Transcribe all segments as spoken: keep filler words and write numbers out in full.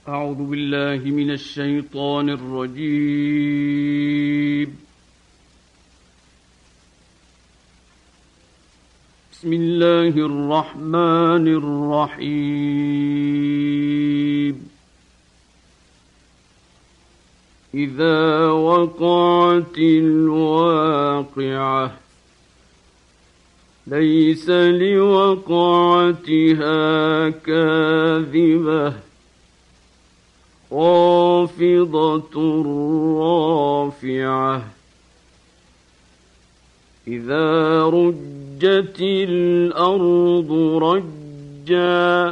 أعوذ بالله من الشيطان الرجيم. بسم الله الرحمن الرحيم. إذا وقعت الواقعة ليس لوقعتها كاذبة خافضة رافعة إذا رجت الأرض رجا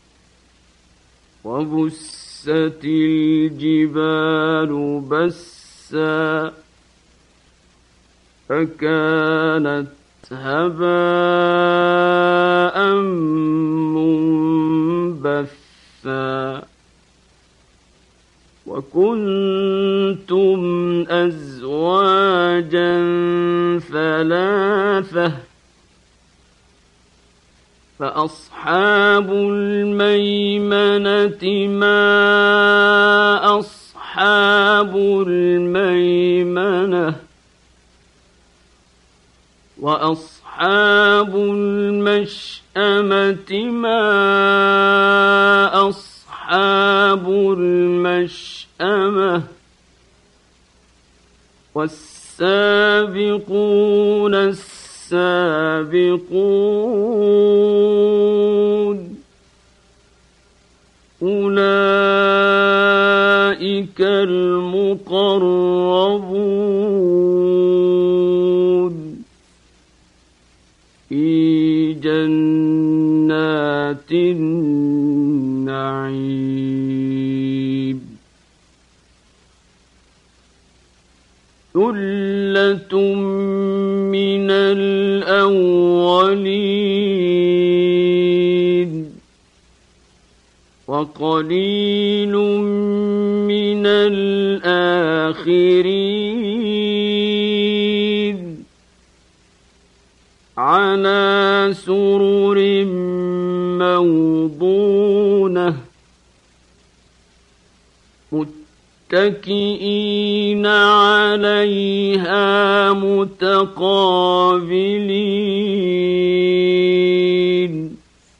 وبست الجبال بسا فكانت هباء منبثا وكنتم أزواجا ثلاثة فأصحاب الميمنة ما أصحاب الميمنة وأصحاب المشأمة ما أصحاب المشأمة والسابقون السابقون أولئك المقربون في جنات النعيم. ثلة من الأولين وقليل من الآخرين على سرر موضونة متكئين عليها متقابلين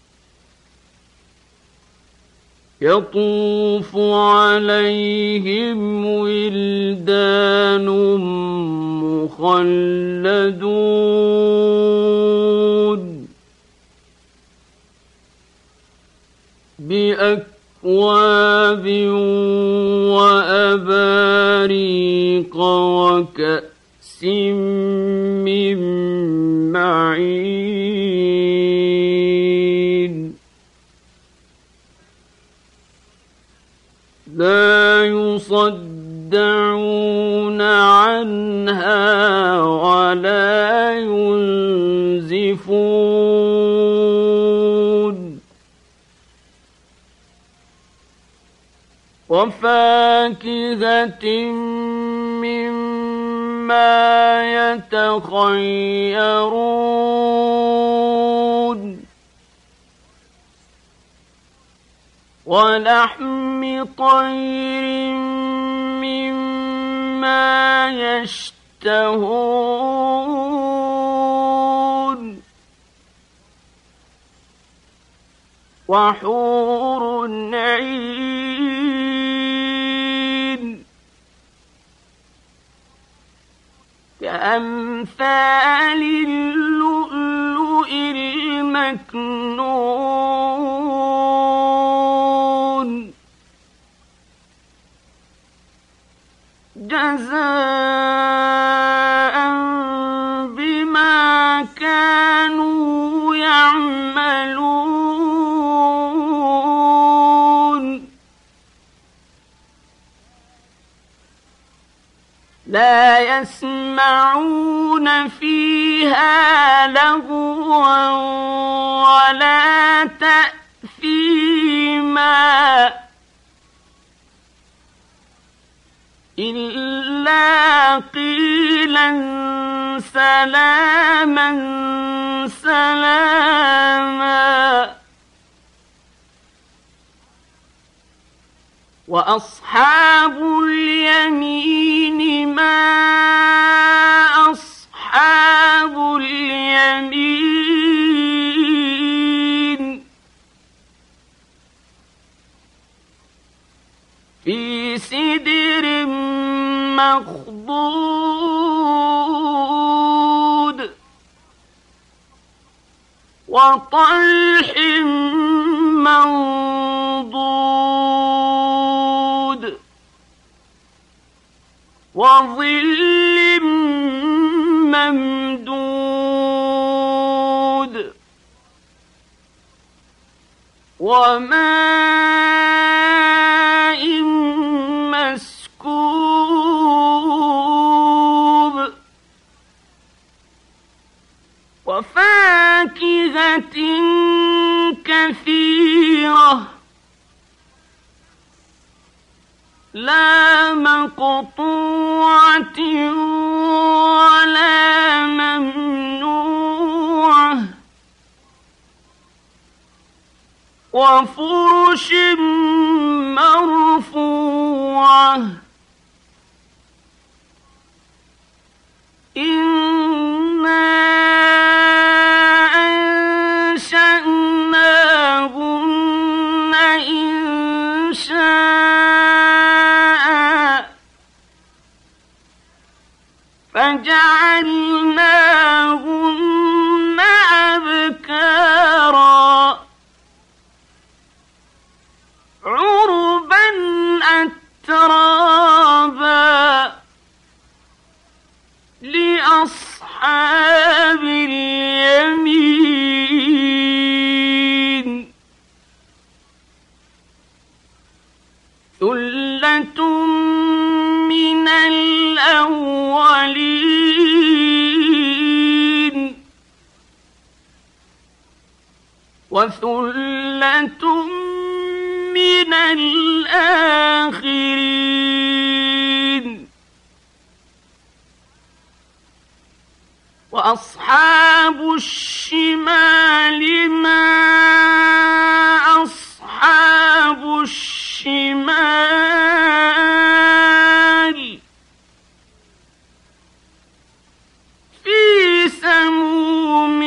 يطوف عليهم ولدان مخلدون بأكواب وأباريق وكأس من معين لا يصدعون عنها ولا ينزفون وفاكهة مما يتخيرون ولحم طير مما يشتهون وحور عين كأمثال اللؤلؤ المكنون جزاء بما كانوا يعملون لا يسمعون فيها لغوا ولا تأثيما إلا قيلا سلاما سلاما وأصحاب اليمين ما أصحاب اليمين في سدر مخضود وطلح منضود وظل ممدود وماء مسكوب وفاكهة كثيرة لا مقطوعة ولا ممنوعة وفرش مرفوعة إنا أنشأناهن إنشاء فجعلناهن أبكارا عربا أترابا لأصحاب اليمين ثلة من الأولين وثلة من الآخرين وأصحاب الشمال ما أصحاب الشمال في سموم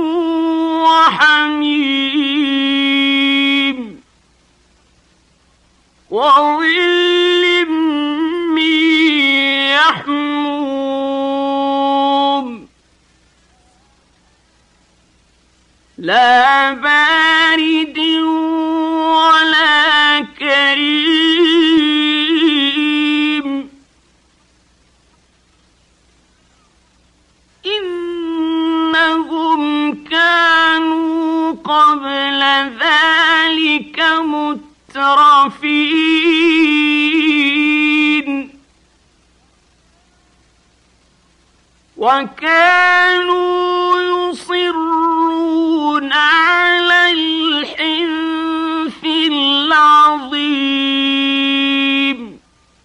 وحميم وظل من يحموم لا بارد ولا كريم إنهم كانوا قبل ذلك مترفين وكانوا يصرون على الحنث العظيم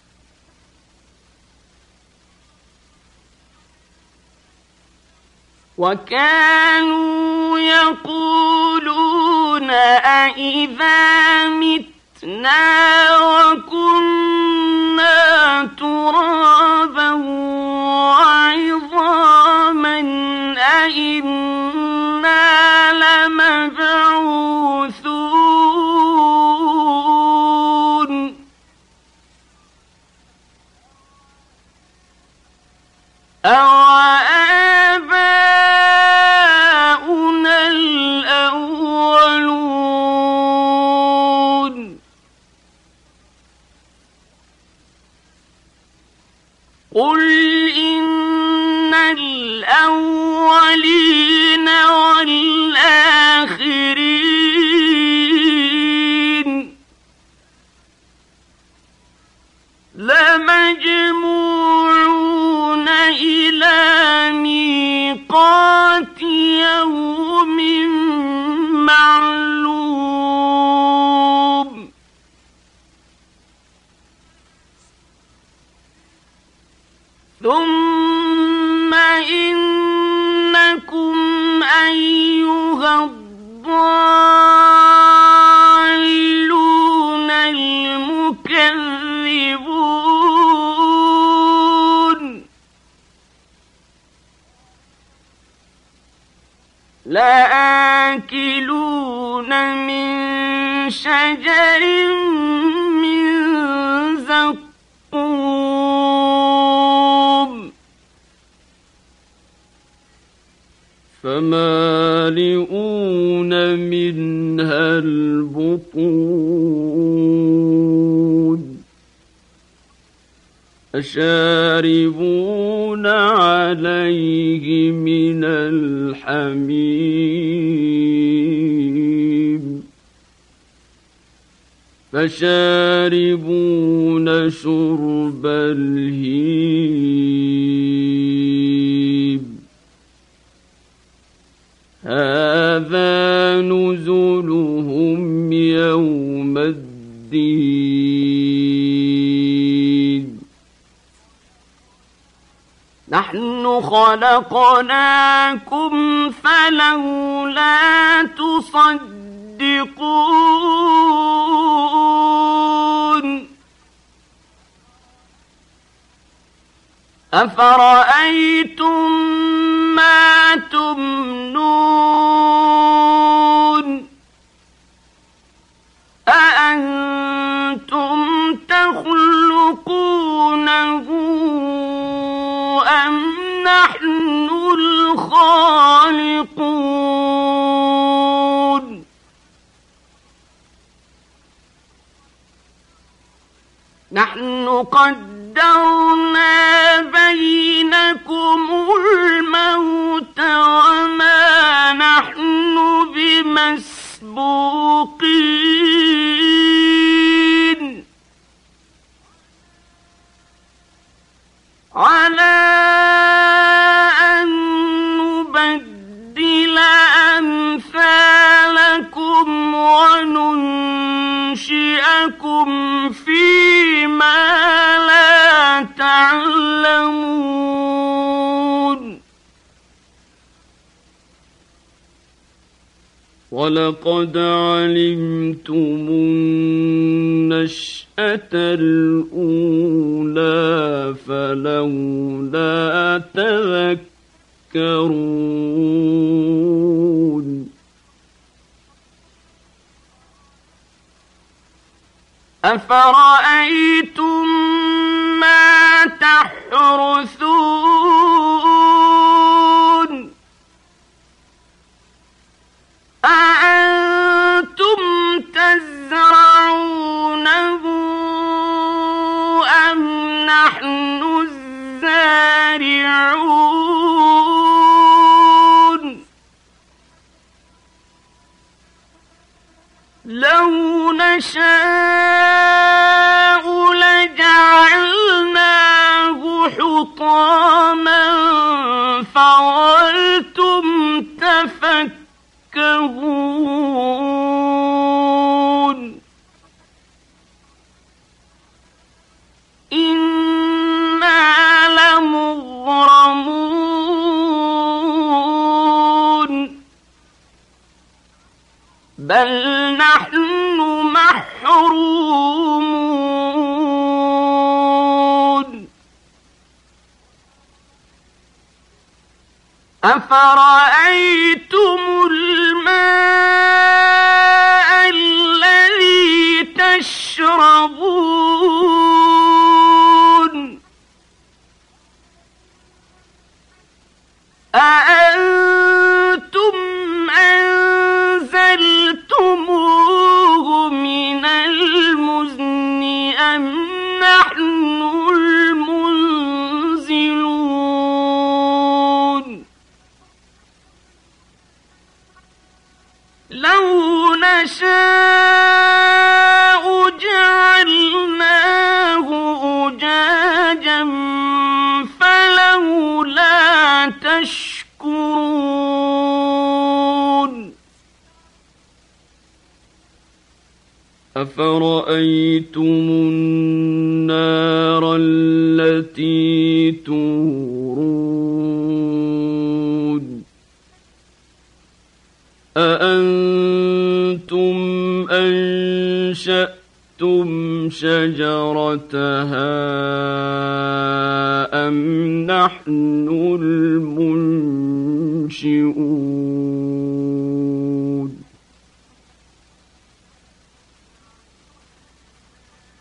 وكانوا يقولون أإذا متنا وكنا ترابا وعظاما أإنا لمبعوثون أوآباؤنا الأولون قل إن الأولين والآخرين لمجموعون إلى ميقات يوم معلوم ثم إنكم أيها الضالون المكذبون من شجر من زقوم فمالئون منها البطون فشاربون عليه من الحميم فشاربون شرب الهيم هذا نزلهم يوم الدين نحن خلقناكم فلولا تصدقون أفرأيتم ما تمنون أأنتم تخلقونه أم نحن الخالقون نحن قدرنا بينكم الموت وما نحن بمسبوقين على أن نبدل أمثالكم وننشئكم فيما لا تعلمون ولقد علمتم النشأة الأولى فلولا تذكرون أفرأيتم ما تحرثون أأنتم تزرعونه أم نحن الزارعون لو نشاء لجعلناه حطاما فظلتم تفكهون إنا لمغرمون بل نحن محرومون أفرأيتم الماء الذي تشربون أأنتم أنزلتموه من المزن أم نحن المنزلون لو نشاء جعلناه أجاجا فلولا تشكرون أفرأيتم النار التي تورون أأنتم أنشأتم شجرتها أم نحن المنشئون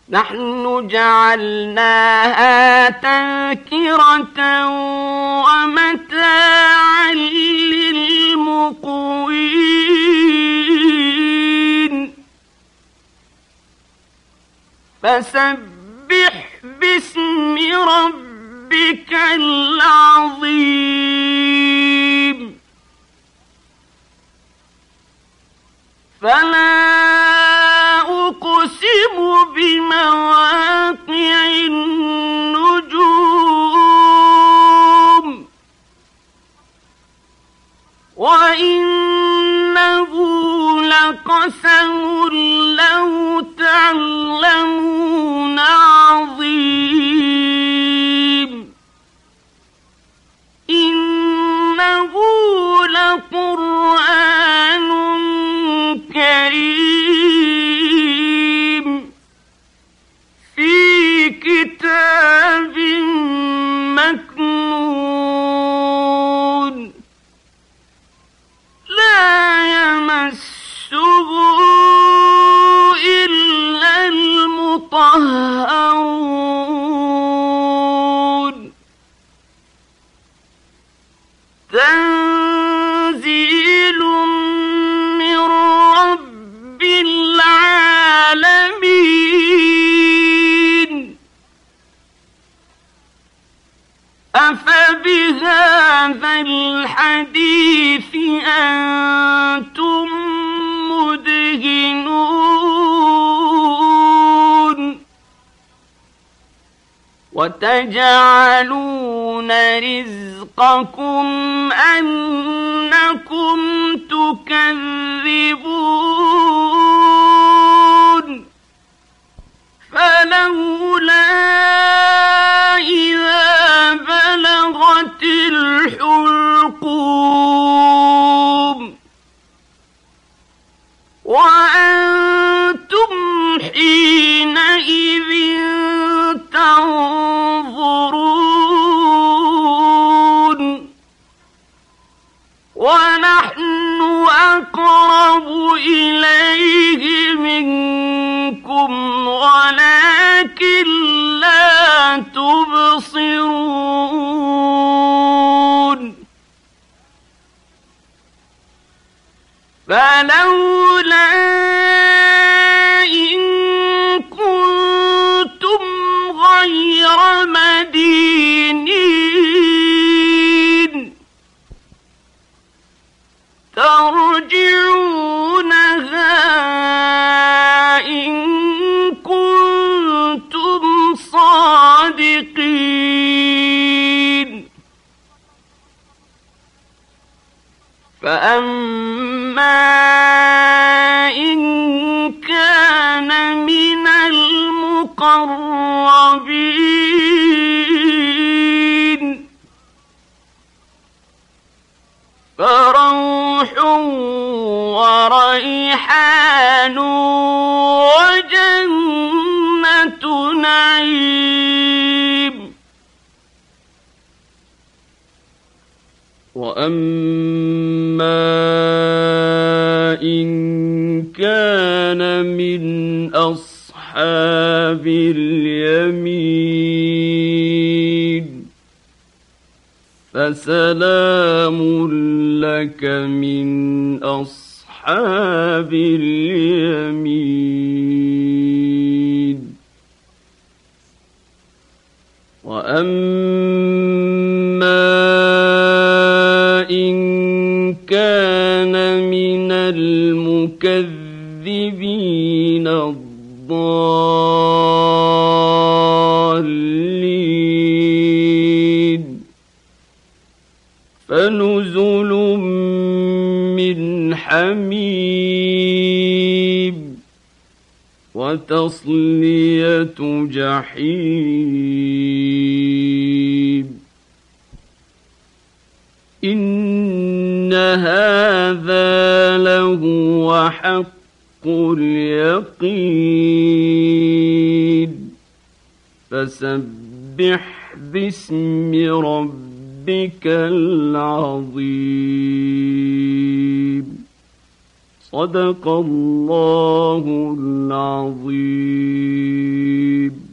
نحن جعلناها تذكرة ومتاعا للمقوين فسبح باسم ربك العظيم فلا أقسم بمواقع النجوم وإنه لقسم لو تعلمون عظيم إنه لقرآن كريم في كتاب مكنون لا يمسه إلا المطهرون تنزيل من رب العالمين أفبهذا الحديث أنتم مدهنون وتجعلون رزقكم أنكم تكذبون فلولا إذا بلغت الحلقوم وأنتم حينئذ تنظرون ونحن أقرب إليه منكم ولكن لا تبصرون فلولا إن كنتم غير مدينين ترجعونها إن كنتم صادقين فأما إن كان من المقربين فروح وريحان وجنة نعيم وأما إن كان من أصحاب اليمين فسلام لك من أصحاب اليمين وأما إن كان من المكذبين الضالين فنزل من حميم وتصلية جحيم إن هذا لهو حق اليقين فسبح باسم ربك العظيم صدق الله العظيم.